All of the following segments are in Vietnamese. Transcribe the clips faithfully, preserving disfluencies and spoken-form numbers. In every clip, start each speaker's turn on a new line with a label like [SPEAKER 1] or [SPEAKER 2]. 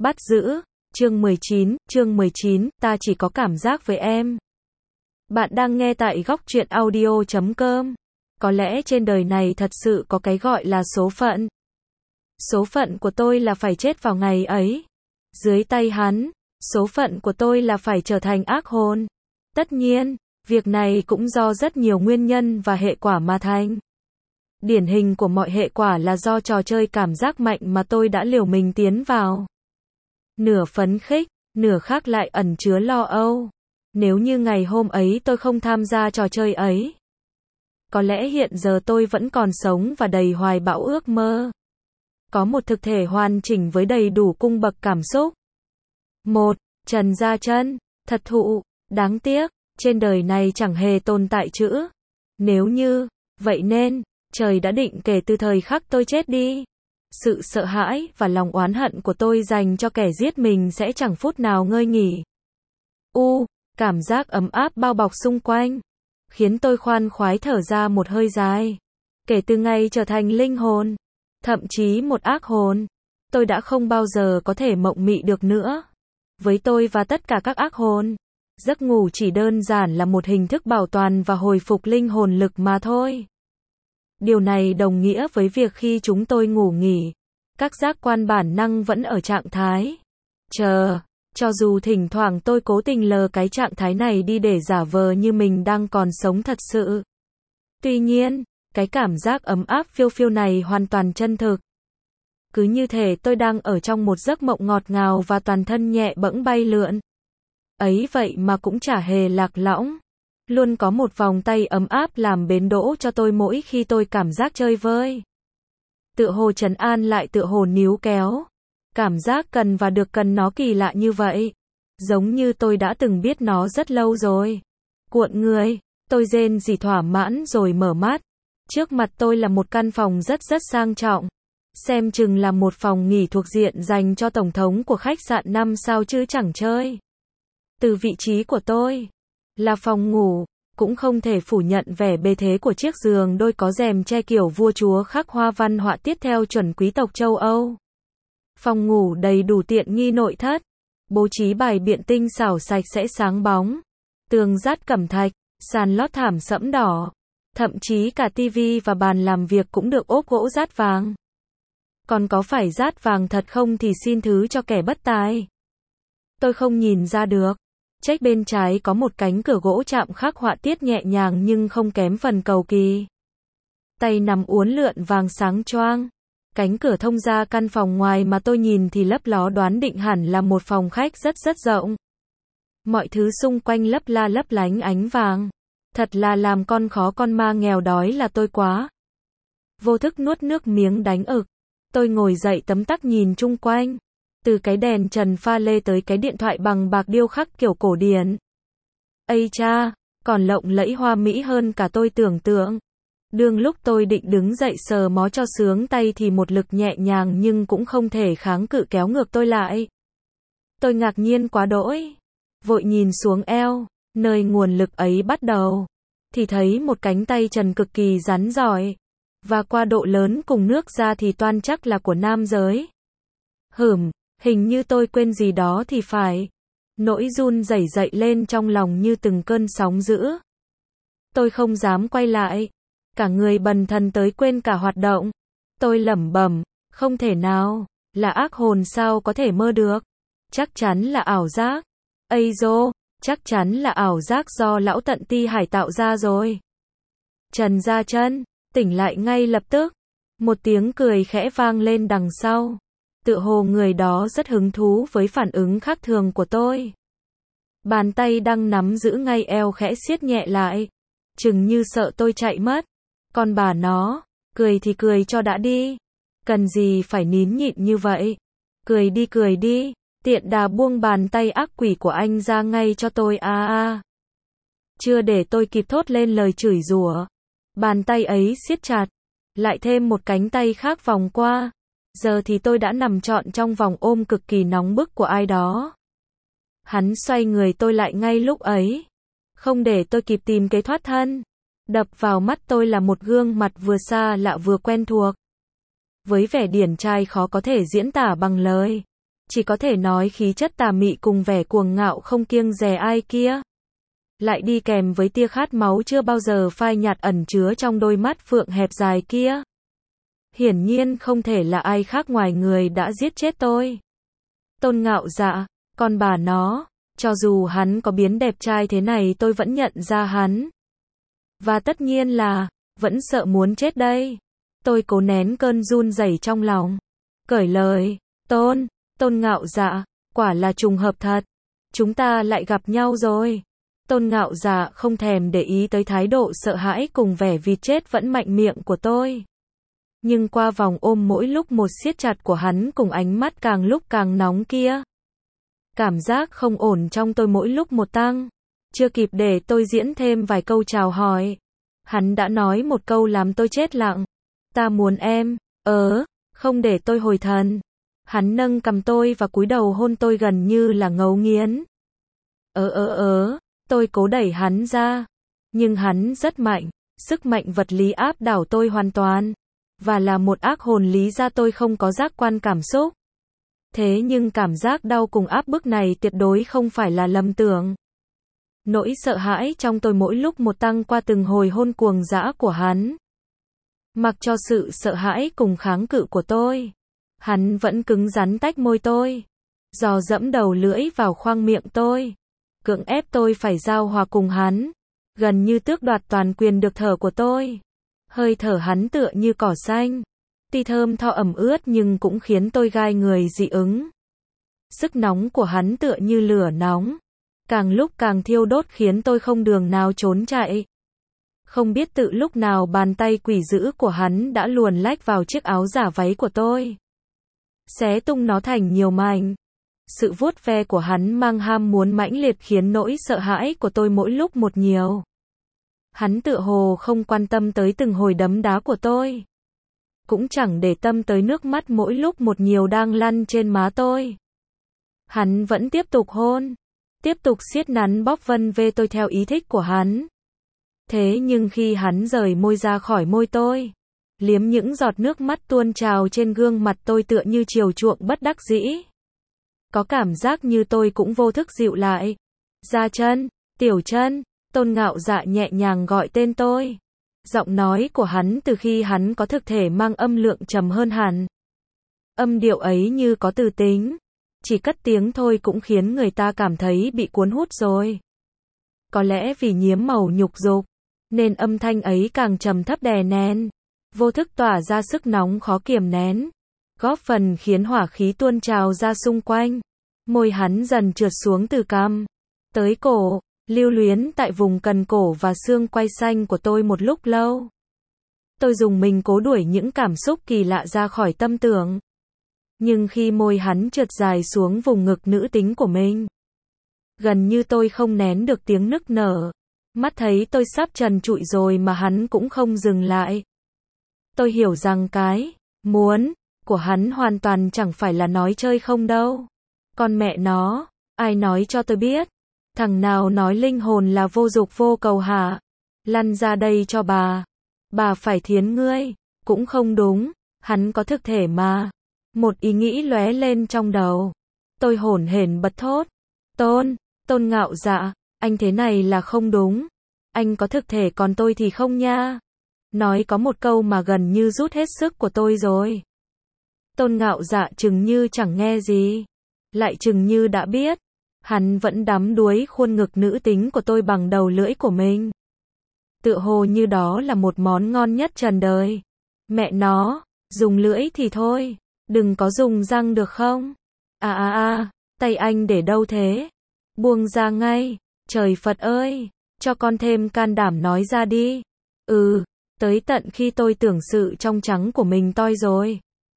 [SPEAKER 1] Bắt giữ, chương mười chín, chương mười chín, ta chỉ có cảm giác với em. Bạn đang nghe tại góc truyện audio chấm com. Có lẽ trên đời này thật sự có cái gọi là số phận. Số phận của tôi là phải chết vào ngày ấy. Dưới tay hắn, số phận của tôi là phải trở thành ác hồn. Tất nhiên, việc này cũng do rất nhiều nguyên nhân và hệ quả mà thành. Điển hình của mọi hệ quả là do trò chơi cảm giác mạnh mà tôi đã liều mình tiến vào. Nửa phấn khích, nửa khác lại ẩn chứa lo âu. Nếu như ngày hôm ấy tôi không tham gia trò chơi ấy, có lẽ hiện giờ tôi vẫn còn sống và đầy hoài bão ước mơ. Có một thực thể hoàn chỉnh với đầy đủ cung bậc cảm xúc. Một, Trần Gia Chân, thật thụ, đáng tiếc, trên đời này chẳng hề tồn tại chữ nếu như, vậy nên, trời đã định kể từ thời khắc tôi chết đi. Sự sợ hãi và lòng oán hận của tôi dành cho kẻ giết mình sẽ chẳng phút nào ngơi nghỉ. U, cảm giác ấm áp bao bọc xung quanh, khiến tôi khoan khoái thở ra một hơi dài. Kể từ ngày trở thành linh hồn, thậm chí một ác hồn, tôi đã không bao giờ có thể mộng mị được nữa. Với tôi và tất cả các ác hồn, giấc ngủ chỉ đơn giản là một hình thức bảo toàn và hồi phục linh hồn lực mà thôi. Điều này đồng nghĩa với việc khi chúng tôi ngủ nghỉ, các giác quan bản năng vẫn ở trạng thái chờ, cho dù thỉnh thoảng tôi cố tình lờ cái trạng thái này đi để giả vờ như mình đang còn sống thật sự. Tuy nhiên, cái cảm giác ấm áp phiêu phiêu này hoàn toàn chân thực. Cứ như thể tôi đang ở trong một giấc mộng ngọt ngào và toàn thân nhẹ bẫng bay lượn. Ấy vậy mà cũng chả hề lạc lõng. Luôn có một vòng tay ấm áp làm bến đỗ cho tôi mỗi khi tôi cảm giác chơi vơi. Tựa hồ trấn an lại tựa hồ níu kéo. Cảm giác cần và được cần nó kỳ lạ như vậy. Giống như tôi đã từng biết nó rất lâu rồi. Cuộn người, tôi rên rỉ thỏa mãn rồi mở mắt. Trước mặt tôi là một căn phòng rất rất sang trọng. Xem chừng là một phòng nghỉ thuộc diện dành cho tổng thống của khách sạn năm sao chứ chẳng chơi. Từ vị trí của tôi là phòng ngủ, cũng không thể phủ nhận vẻ bề thế của chiếc giường đôi có rèm che kiểu vua chúa khắc hoa văn họa tiết theo chuẩn quý tộc châu Âu. Phòng ngủ đầy đủ tiện nghi nội thất, bố trí bài biện tinh xảo sạch sẽ sáng bóng, tường dát cẩm thạch, sàn lót thảm sẫm đỏ, thậm chí cả tivi và bàn làm việc cũng được ốp gỗ dát vàng. Còn có phải dát vàng thật không thì xin thứ cho kẻ bất tài. Tôi không nhìn ra được. Trách bên trái có một cánh cửa gỗ chạm khắc họa tiết nhẹ nhàng nhưng không kém phần cầu kỳ. Tay nắm uốn lượn vàng sáng choang. Cánh cửa thông ra căn phòng ngoài mà tôi nhìn thì lấp ló đoán định hẳn là một phòng khách rất rất rộng. Mọi thứ xung quanh lấp la lấp lánh ánh vàng. Thật là làm con khó con ma nghèo đói là tôi quá. Vô thức nuốt nước miếng đánh ực. Tôi ngồi dậy tấm tắc nhìn chung quanh. Từ cái đèn trần pha lê tới cái điện thoại bằng bạc điêu khắc kiểu cổ điển. Ây cha, còn lộng lẫy hoa mỹ hơn cả tôi tưởng tượng. Đương lúc tôi định đứng dậy sờ mó cho sướng tay thì một lực nhẹ nhàng nhưng cũng không thể kháng cự kéo ngược tôi lại. Tôi ngạc nhiên quá đỗi. Vội nhìn xuống eo, nơi nguồn lực ấy bắt đầu. Thì thấy một cánh tay trần cực kỳ rắn giỏi. Và qua độ lớn cùng nước ra thì toan chắc là của nam giới. Hửm. Hình như tôi quên gì đó thì phải. Nỗi run rẩy dậy lên trong lòng như từng cơn sóng dữ. Tôi không dám quay lại. Cả người bần thần tới quên cả hoạt động. Tôi lẩm bẩm, không thể nào, là ác hồn sao có thể mơ được. Chắc chắn là ảo giác. Ây dô, chắc chắn là ảo giác do lão tận ti hải tạo ra rồi. Trần Gia Chân, tỉnh lại ngay lập tức. Một tiếng cười khẽ vang lên đằng sau. Tựa hồ người đó rất hứng thú với phản ứng khác thường của tôi. Bàn tay đang nắm giữ ngay eo khẽ siết nhẹ lại. Chừng như sợ tôi chạy mất. Còn bà nó, cười thì cười cho đã đi. Cần gì phải nín nhịn như vậy. Cười đi cười đi. Tiện đà buông bàn tay ác quỷ của anh ra ngay cho tôi a a. Chưa để tôi kịp thốt lên lời chửi rủa. Bàn tay ấy siết chặt. Lại thêm một cánh tay khác vòng qua. Giờ thì tôi đã nằm trọn trong vòng ôm cực kỳ nóng bức của ai đó. Hắn xoay người tôi lại ngay lúc ấy. Không để tôi kịp tìm kế thoát thân. Đập vào mắt tôi là một gương mặt vừa xa lạ vừa quen thuộc. Với vẻ điển trai khó có thể diễn tả bằng lời. Chỉ có thể nói khí chất tà mị cùng vẻ cuồng ngạo không kiêng dè ai kia. Lại đi kèm với tia khát máu chưa bao giờ phai nhạt ẩn chứa trong đôi mắt phượng hẹp dài kia. Hiển nhiên không thể là ai khác ngoài người đã giết chết tôi. Tôn Ngạo Dạ, con bà nó, cho dù hắn có biến đẹp trai thế này tôi vẫn nhận ra hắn. Và tất nhiên là, vẫn sợ muốn chết đây. Tôi cố nén cơn run rẩy trong lòng. Cởi lời, Tôn, Tôn Ngạo Dạ, quả là trùng hợp thật. Chúng ta lại gặp nhau rồi. Tôn Ngạo Dạ không thèm để ý tới thái độ sợ hãi cùng vẻ vịt chết vẫn mạnh miệng của tôi. Nhưng qua vòng ôm mỗi lúc một siết chặt của hắn cùng ánh mắt càng lúc càng nóng kia. Cảm giác không ổn trong tôi mỗi lúc một tăng. Chưa kịp để tôi diễn thêm vài câu chào hỏi. Hắn đã nói một câu làm tôi chết lặng. Ta muốn em, ớ, không để tôi hồi thần. Hắn nâng cầm tôi và cúi đầu hôn tôi gần như là ngấu nghiến. Ớ ớ ớ, tôi cố đẩy hắn ra. Nhưng hắn rất mạnh, sức mạnh vật lý áp đảo tôi hoàn toàn. Và là một ác hồn lý ra tôi không có giác quan cảm xúc. Thế nhưng cảm giác đau cùng áp bức này tuyệt đối không phải là lầm tưởng. Nỗi sợ hãi trong tôi mỗi lúc một tăng qua từng hồi hôn cuồng dã của hắn. Mặc cho sự sợ hãi cùng kháng cự của tôi, hắn vẫn cứng rắn tách môi tôi, dò dẫm đầu lưỡi vào khoang miệng tôi, cưỡng ép tôi phải giao hòa cùng hắn, gần như tước đoạt toàn quyền được thở của tôi. Hơi thở hắn tựa như cỏ xanh, tuy thơm tho ẩm ướt nhưng cũng khiến tôi gai người dị ứng. Sức nóng của hắn tựa như lửa nóng, càng lúc càng thiêu đốt khiến tôi không đường nào trốn chạy. Không biết tự lúc nào bàn tay quỷ dữ của hắn đã luồn lách vào chiếc áo giả váy của tôi, xé tung nó thành nhiều mảnh. Sự vuốt ve của hắn mang ham muốn mãnh liệt khiến nỗi sợ hãi của tôi mỗi lúc một nhiều. Hắn tựa hồ không quan tâm tới từng hồi đấm đá của tôi, cũng chẳng để tâm tới nước mắt mỗi lúc một nhiều đang lăn trên má tôi. Hắn vẫn tiếp tục hôn, tiếp tục siết nắn bóp vân vê tôi theo ý thích của hắn. Thế nhưng khi hắn rời môi ra khỏi môi tôi, liếm những giọt nước mắt tuôn trào trên gương mặt tôi tựa như chiều chuộng bất đắc dĩ. Có cảm giác như tôi cũng vô thức dịu lại. Gia Chân, Tiểu Chân, Tôn Ngạo Dạ nhẹ nhàng gọi tên tôi. Giọng nói của hắn từ khi hắn có thực thể mang âm lượng trầm hơn hẳn. Âm điệu ấy như có từ tính. Chỉ cất tiếng thôi cũng khiến người ta cảm thấy bị cuốn hút rồi. Có lẽ vì nhiễm màu nhục dục, nên âm thanh ấy càng trầm thấp đè nén, vô thức tỏa ra sức nóng khó kiềm nén, góp phần khiến hỏa khí tuôn trào ra xung quanh. Môi hắn dần trượt xuống từ cằm tới cổ, lưu luyến tại vùng cần cổ và xương quai xanh của tôi một lúc lâu. Tôi dùng mình cố đuổi những cảm xúc kỳ lạ ra khỏi tâm tưởng. Nhưng khi môi hắn trượt dài xuống vùng ngực nữ tính của mình, gần như tôi không nén được tiếng nức nở. Mắt thấy tôi sắp trần trụi rồi mà hắn cũng không dừng lại. Tôi hiểu rằng cái muốn của hắn hoàn toàn chẳng phải là nói chơi không đâu. Con mẹ nó, ai nói cho tôi biết? Thằng nào nói linh hồn là vô dục vô cầu hả? Lăn ra đây cho bà. Bà phải thiến ngươi. Cũng không đúng, hắn có thực thể mà. Một ý nghĩ lóe lên trong đầu. Tôi hổn hển bật thốt. Tôn, Tôn Ngạo Dạ, anh thế này là không đúng. Anh có thực thể còn tôi thì không nha. Nói có một câu mà gần như rút hết sức của tôi rồi. Tôn Ngạo Dạ chừng như chẳng nghe gì. Lại chừng như đã biết. Hắn vẫn đắm đuối khuôn ngực nữ tính của tôi bằng đầu lưỡi của mình. Tựa hồ như đó là một món ngon nhất trần đời. Mẹ nó, dùng lưỡi thì thôi. Đừng có dùng răng được không? À à à, tay anh để đâu thế? Buông ra ngay. Trời Phật ơi, cho con thêm can đảm nói ra đi. Ừ, tới tận khi tôi tưởng sự trong trắng của mình toi rồi.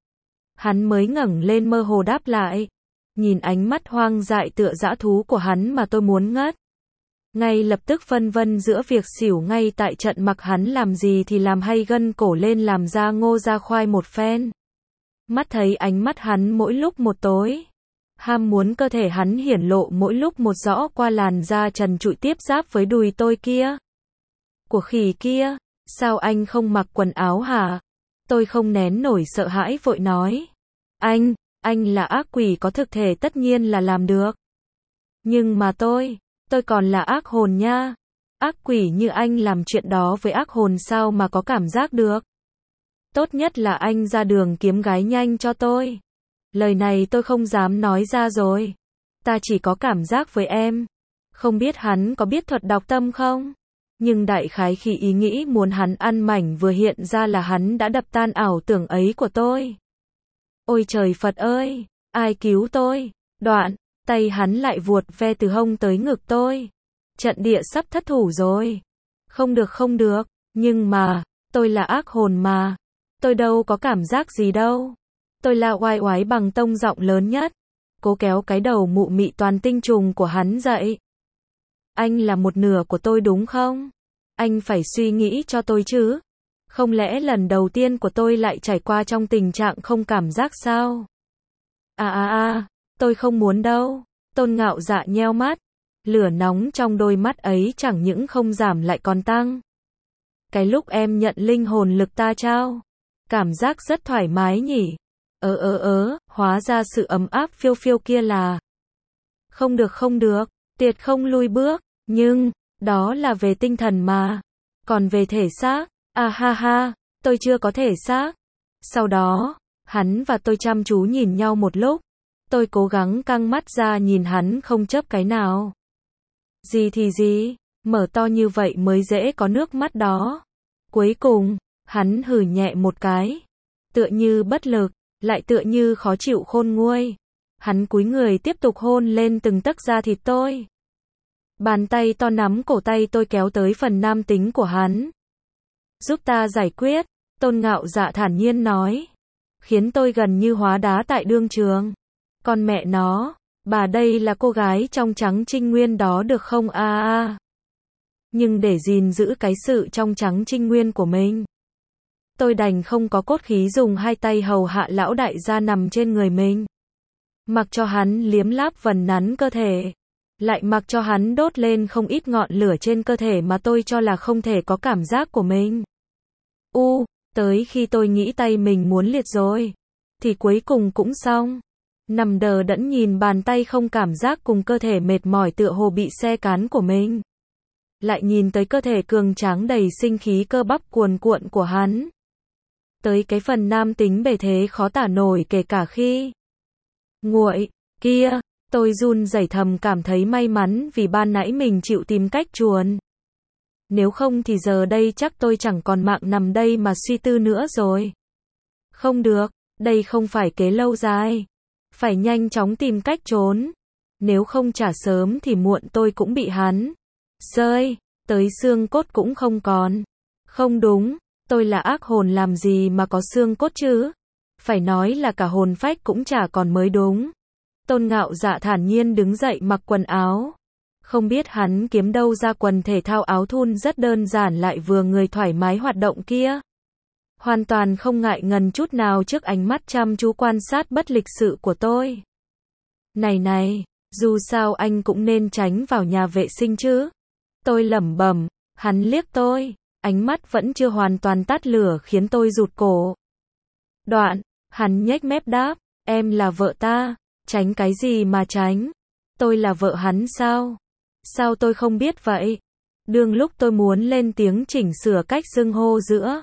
[SPEAKER 1] Hắn mới ngẩng lên mơ hồ đáp lại. Nhìn ánh mắt hoang dại tựa dã thú của hắn mà tôi muốn ngất. Ngay lập tức phân vân giữa việc xỉu ngay tại trận mặc hắn làm gì thì làm hay gân cổ lên làm ra ngô ra khoai một phen. Mắt thấy ánh mắt hắn mỗi lúc một tối. Ham muốn cơ thể hắn hiển lộ mỗi lúc một rõ qua làn da trần trụi tiếp giáp với đùi tôi kia. Của khỉ kia, sao anh không mặc quần áo hả? Tôi không nén nổi sợ hãi vội nói. Anh, Anh là ác quỷ có thực thể tất nhiên là làm được. Nhưng mà tôi, tôi còn là ác hồn nha. Ác quỷ như anh làm chuyện đó với ác hồn sao mà có cảm giác được. Tốt nhất là anh ra đường kiếm gái nhanh cho tôi. Lời này tôi không dám nói ra rồi. Ta chỉ có cảm giác với em. Không biết hắn có biết thuật đọc tâm không? Nhưng đại khái khi ý nghĩ muốn hắn ăn mảnh vừa hiện ra là hắn đã đập tan ảo tưởng ấy của tôi. Ôi trời Phật ơi, ai cứu tôi? Đoạn, tay hắn lại vuột ve từ hông tới ngực tôi. Trận địa sắp thất thủ rồi. Không được không được, nhưng mà, tôi là ác hồn mà. Tôi đâu có cảm giác gì đâu. Tôi la oai oái bằng tông giọng lớn nhất. Cố kéo cái đầu mụ mị toàn tinh trùng của hắn dậy. Anh là một nửa của tôi đúng không? Anh phải suy nghĩ cho tôi chứ. Không lẽ lần đầu tiên của tôi lại trải qua trong tình trạng không cảm giác sao? À à à, tôi không muốn đâu. Tôn Ngạo Dạ nheo mắt. Lửa nóng trong đôi mắt ấy chẳng những không giảm lại còn tăng. Cái lúc em nhận linh hồn lực ta trao, cảm giác rất thoải mái nhỉ? Ớ ớ ớ, hóa ra sự ấm áp phiêu phiêu kia là... Không được không được, tuyệt không lui bước, nhưng, đó là về tinh thần mà. Còn về thể xác, à ha ha, tôi chưa có thể xác. Sau đó, hắn và tôi chăm chú nhìn nhau một lúc. Tôi cố gắng căng mắt ra nhìn hắn không chớp cái nào. Gì thì gì, mở to như vậy mới dễ có nước mắt đó. Cuối cùng, hắn hừ nhẹ một cái. Tựa như bất lực, lại tựa như khó chịu khôn nguôi. Hắn cúi người tiếp tục hôn lên từng tấc da thịt tôi. Bàn tay to nắm cổ tay tôi kéo tới phần nam tính của hắn. Giúp ta giải quyết, Tôn Ngạo Dạ thản nhiên nói. Khiến tôi gần như hóa đá tại đương trường. Con mẹ nó, bà đây là cô gái trong trắng trinh nguyên đó được không a à, à. Nhưng để gìn giữ cái sự trong trắng trinh nguyên của mình, tôi đành không có cốt khí dùng hai tay hầu hạ lão đại gia nằm trên người mình. Mặc cho hắn liếm láp vần nắn cơ thể. Lại mặc cho hắn đốt lên không ít ngọn lửa trên cơ thể mà tôi cho là không thể có cảm giác của mình. U, tới khi tôi nghĩ tay mình muốn liệt rồi, thì cuối cùng cũng xong. Nằm đờ đẫn nhìn bàn tay không cảm giác cùng cơ thể mệt mỏi tựa hồ bị xe cán của mình. Lại nhìn tới cơ thể cường tráng đầy sinh khí cơ bắp cuồn cuộn của hắn. Tới cái phần nam tính bề thế khó tả nổi kể cả khi nguội, kia, tôi run rẩy thầm cảm thấy may mắn vì ban nãy mình chịu tìm cách chuồn. Nếu không thì giờ đây chắc tôi chẳng còn mạng nằm đây mà suy tư nữa rồi. Không được, đây không phải kế lâu dài. Phải nhanh chóng tìm cách trốn. Nếu không trả sớm thì muộn tôi cũng bị hắn rơi, tới xương cốt cũng không còn. Không đúng, tôi là ác hồn làm gì mà có xương cốt chứ? Phải nói là cả hồn phách cũng chả còn mới đúng. Tôn Ngạo Dạ thản nhiên đứng dậy mặc quần áo. Không biết hắn kiếm đâu ra quần thể thao áo thun rất đơn giản lại vừa người thoải mái hoạt động kia. Hoàn toàn không ngại ngần chút nào trước ánh mắt chăm chú quan sát bất lịch sự của tôi. Này này, dù sao anh cũng nên tránh vào nhà vệ sinh chứ. Tôi lẩm bẩm, hắn liếc tôi, ánh mắt vẫn chưa hoàn toàn tắt lửa khiến tôi rụt cổ. Đoạn, hắn nhếch mép đáp, em là vợ ta, tránh cái gì mà tránh? Tôi là vợ hắn sao? Sao tôi không biết vậy? Đương lúc tôi muốn lên tiếng chỉnh sửa cách xưng hô giữa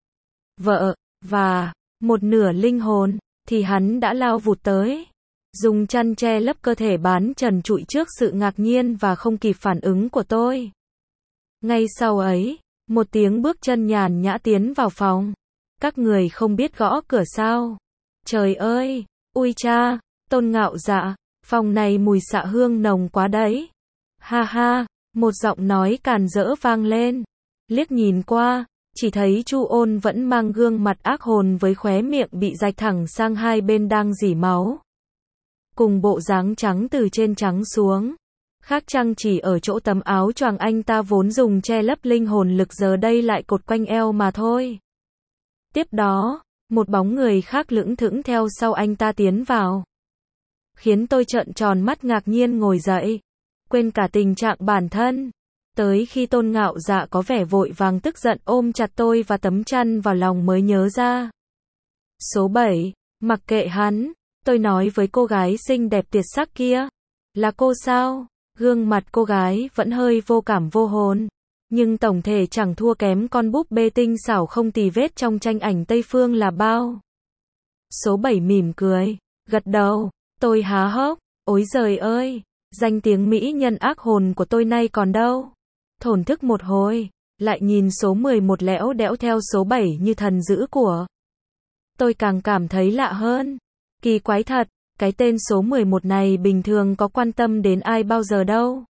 [SPEAKER 1] vợ và một nửa linh hồn, thì hắn đã lao vụt tới. Dùng chăn che lấp cơ thể bán trần trụi trước sự ngạc nhiên và không kịp phản ứng của tôi. Ngay sau ấy, một tiếng bước chân nhàn nhã tiến vào phòng. Các người không biết gõ cửa sao? Trời ơi, ui cha, Tôn Ngạo Dạ, phòng này mùi xạ hương nồng quá đấy. Ha ha, một giọng nói càn rỡ vang lên. Liếc nhìn qua, chỉ thấy Chu Ôn vẫn mang gương mặt ác hồn với khóe miệng bị rạch thẳng sang hai bên đang rỉ máu. Cùng bộ dáng trắng từ trên trắng xuống. Khác chăng chỉ ở chỗ tấm áo choàng anh ta vốn dùng che lấp linh hồn lực giờ đây lại cột quanh eo mà thôi. Tiếp đó, một bóng người khác lững thững theo sau anh ta tiến vào. Khiến tôi trợn tròn mắt ngạc nhiên ngồi dậy. Quên cả tình trạng bản thân. Tới khi Tôn Ngạo Dạ có vẻ vội vàng tức giận ôm chặt tôi và tấm chăn vào lòng mới nhớ ra. Số bảy, mặc kệ hắn, Tôi nói với cô gái xinh đẹp tuyệt sắc kia. Là cô sao? Gương mặt cô gái vẫn hơi vô cảm vô hồn. Nhưng tổng thể chẳng thua kém con búp bê tinh xảo không tì vết trong tranh ảnh Tây Phương là bao. Số bảy mỉm cười, gật đầu. Tôi há hốc. Ôi giời ơi, danh tiếng mỹ nhân ác hồn của tôi nay còn đâu. Thổn thức một hồi, lại nhìn số mười một lẽo đẽo theo số bảy như thần dữ của. Tôi càng cảm thấy lạ hơn. Kỳ quái thật, cái tên số mười một này bình thường có quan tâm đến ai bao giờ đâu.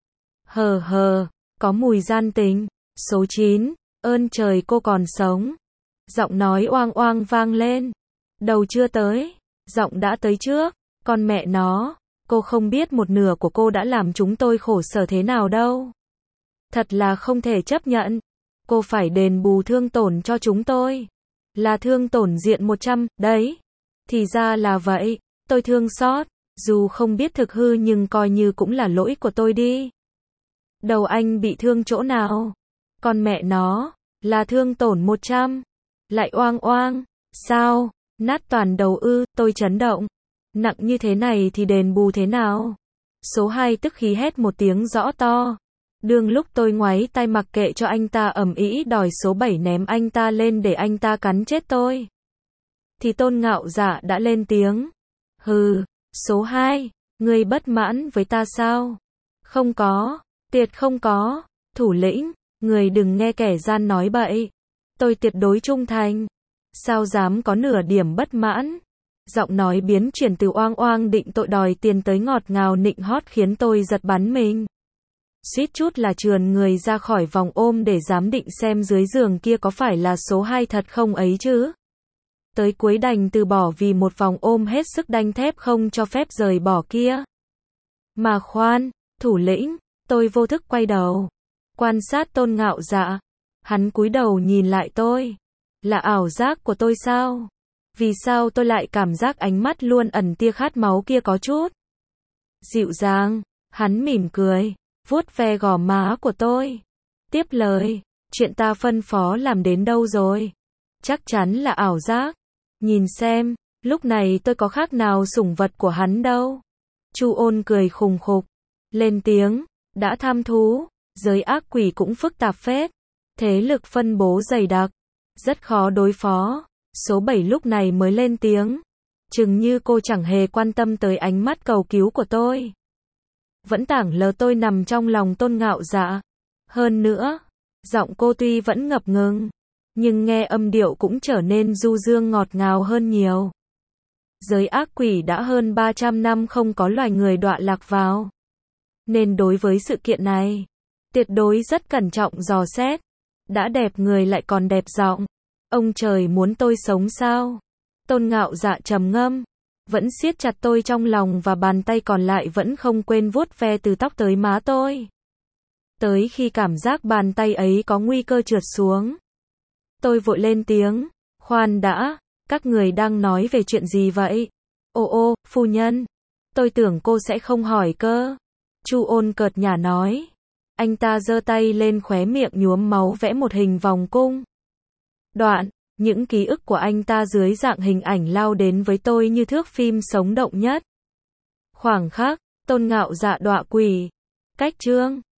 [SPEAKER 1] Hờ hờ, có mùi gian tình. Số chín, ơn trời cô còn sống. Giọng nói oang oang vang lên. Đầu chưa tới, giọng đã tới trước. Con mẹ nó, cô không biết một nửa của cô đã làm chúng tôi khổ sở thế nào đâu. Thật là không thể chấp nhận. Cô phải đền bù thương tổn cho chúng tôi. Là thương tổn diện một trăm, đấy. Thì ra là vậy, tôi thương xót, dù không biết thực hư nhưng coi như cũng là lỗi của tôi đi. Đầu anh bị thương chỗ nào? Con mẹ nó, là thương tổn một trăm. Lại oang oang, sao? Nát toàn đầu ư, tôi chấn động. Nặng như thế này thì đền bù thế nào? Số hai tức khí hét một tiếng rõ to. Đương lúc tôi ngoáy tay mặc kệ cho anh ta ầm ĩ đòi số bảy ném anh ta lên để anh ta cắn chết tôi. Thì Tôn Ngạo Dạ đã lên tiếng. Hừ, số hai, ngươi bất mãn với ta sao? Không có, tuyệt không có. Thủ lĩnh, người đừng nghe kẻ gian nói bậy. Tôi tuyệt đối trung thành. Sao dám có nửa điểm bất mãn? Giọng nói biến chuyển từ oang oang định tội đòi tiền tới ngọt ngào nịnh hót khiến tôi giật bắn mình. Suýt chút là trườn người ra khỏi vòng ôm để giám định xem dưới giường kia có phải là số hai thật không ấy chứ. Tới cuối đành từ bỏ vì một vòng ôm hết sức đanh thép không cho phép rời bỏ kia. Mà khoan, thủ lĩnh, tôi vô thức quay đầu. Quan sát Tôn Ngạo Dạ. Hắn cúi đầu nhìn lại tôi. Là ảo giác của tôi sao? Vì sao tôi lại cảm giác ánh mắt luôn ẩn tia khát máu kia có chút dịu dàng. Hắn mỉm cười, vuốt ve gò má của tôi. Tiếp lời, chuyện ta phân phó làm đến đâu rồi? Chắc chắn là ảo giác. Nhìn xem, lúc này tôi có khác nào sủng vật của hắn đâu. Chu Ôn cười khùng khục, lên tiếng, đã tham thú, giới ác quỷ cũng phức tạp phết. Thế lực phân bố dày đặc, rất khó đối phó. Số bảy lúc này mới lên tiếng. Chừng như cô chẳng hề quan tâm tới ánh mắt cầu cứu của tôi. Vẫn tảng lờ tôi nằm trong lòng Tôn Ngạo Dạ. Hơn nữa, giọng cô tuy vẫn ngập ngừng, nhưng nghe âm điệu cũng trở nên du dương ngọt ngào hơn nhiều. Giới ác quỷ đã hơn ba trăm năm không có loài người đọa lạc vào. Nên đối với sự kiện này, tuyệt đối rất cẩn trọng dò xét. Đã đẹp người lại còn đẹp giọng. Ông trời muốn tôi sống sao? Tôn Ngạo Dạ trầm ngâm, vẫn siết chặt tôi trong lòng và bàn tay còn lại vẫn không quên vuốt ve từ tóc tới má tôi. Tới khi cảm giác bàn tay ấy có nguy cơ trượt xuống, tôi vội lên tiếng, khoan đã, các người đang nói về chuyện gì vậy? Ô ô, phu nhân, tôi tưởng cô sẽ không hỏi cơ. Chu Ôn cợt nhả nói. Anh ta giơ tay lên khóe miệng nhuốm máu vẽ một hình vòng cung. Đoạn, những ký ức của anh ta dưới dạng hình ảnh lao đến với tôi như thước phim sống động nhất. Khoảng khắc, Tôn Ngạo Dạ đọa quỳ. Cách chương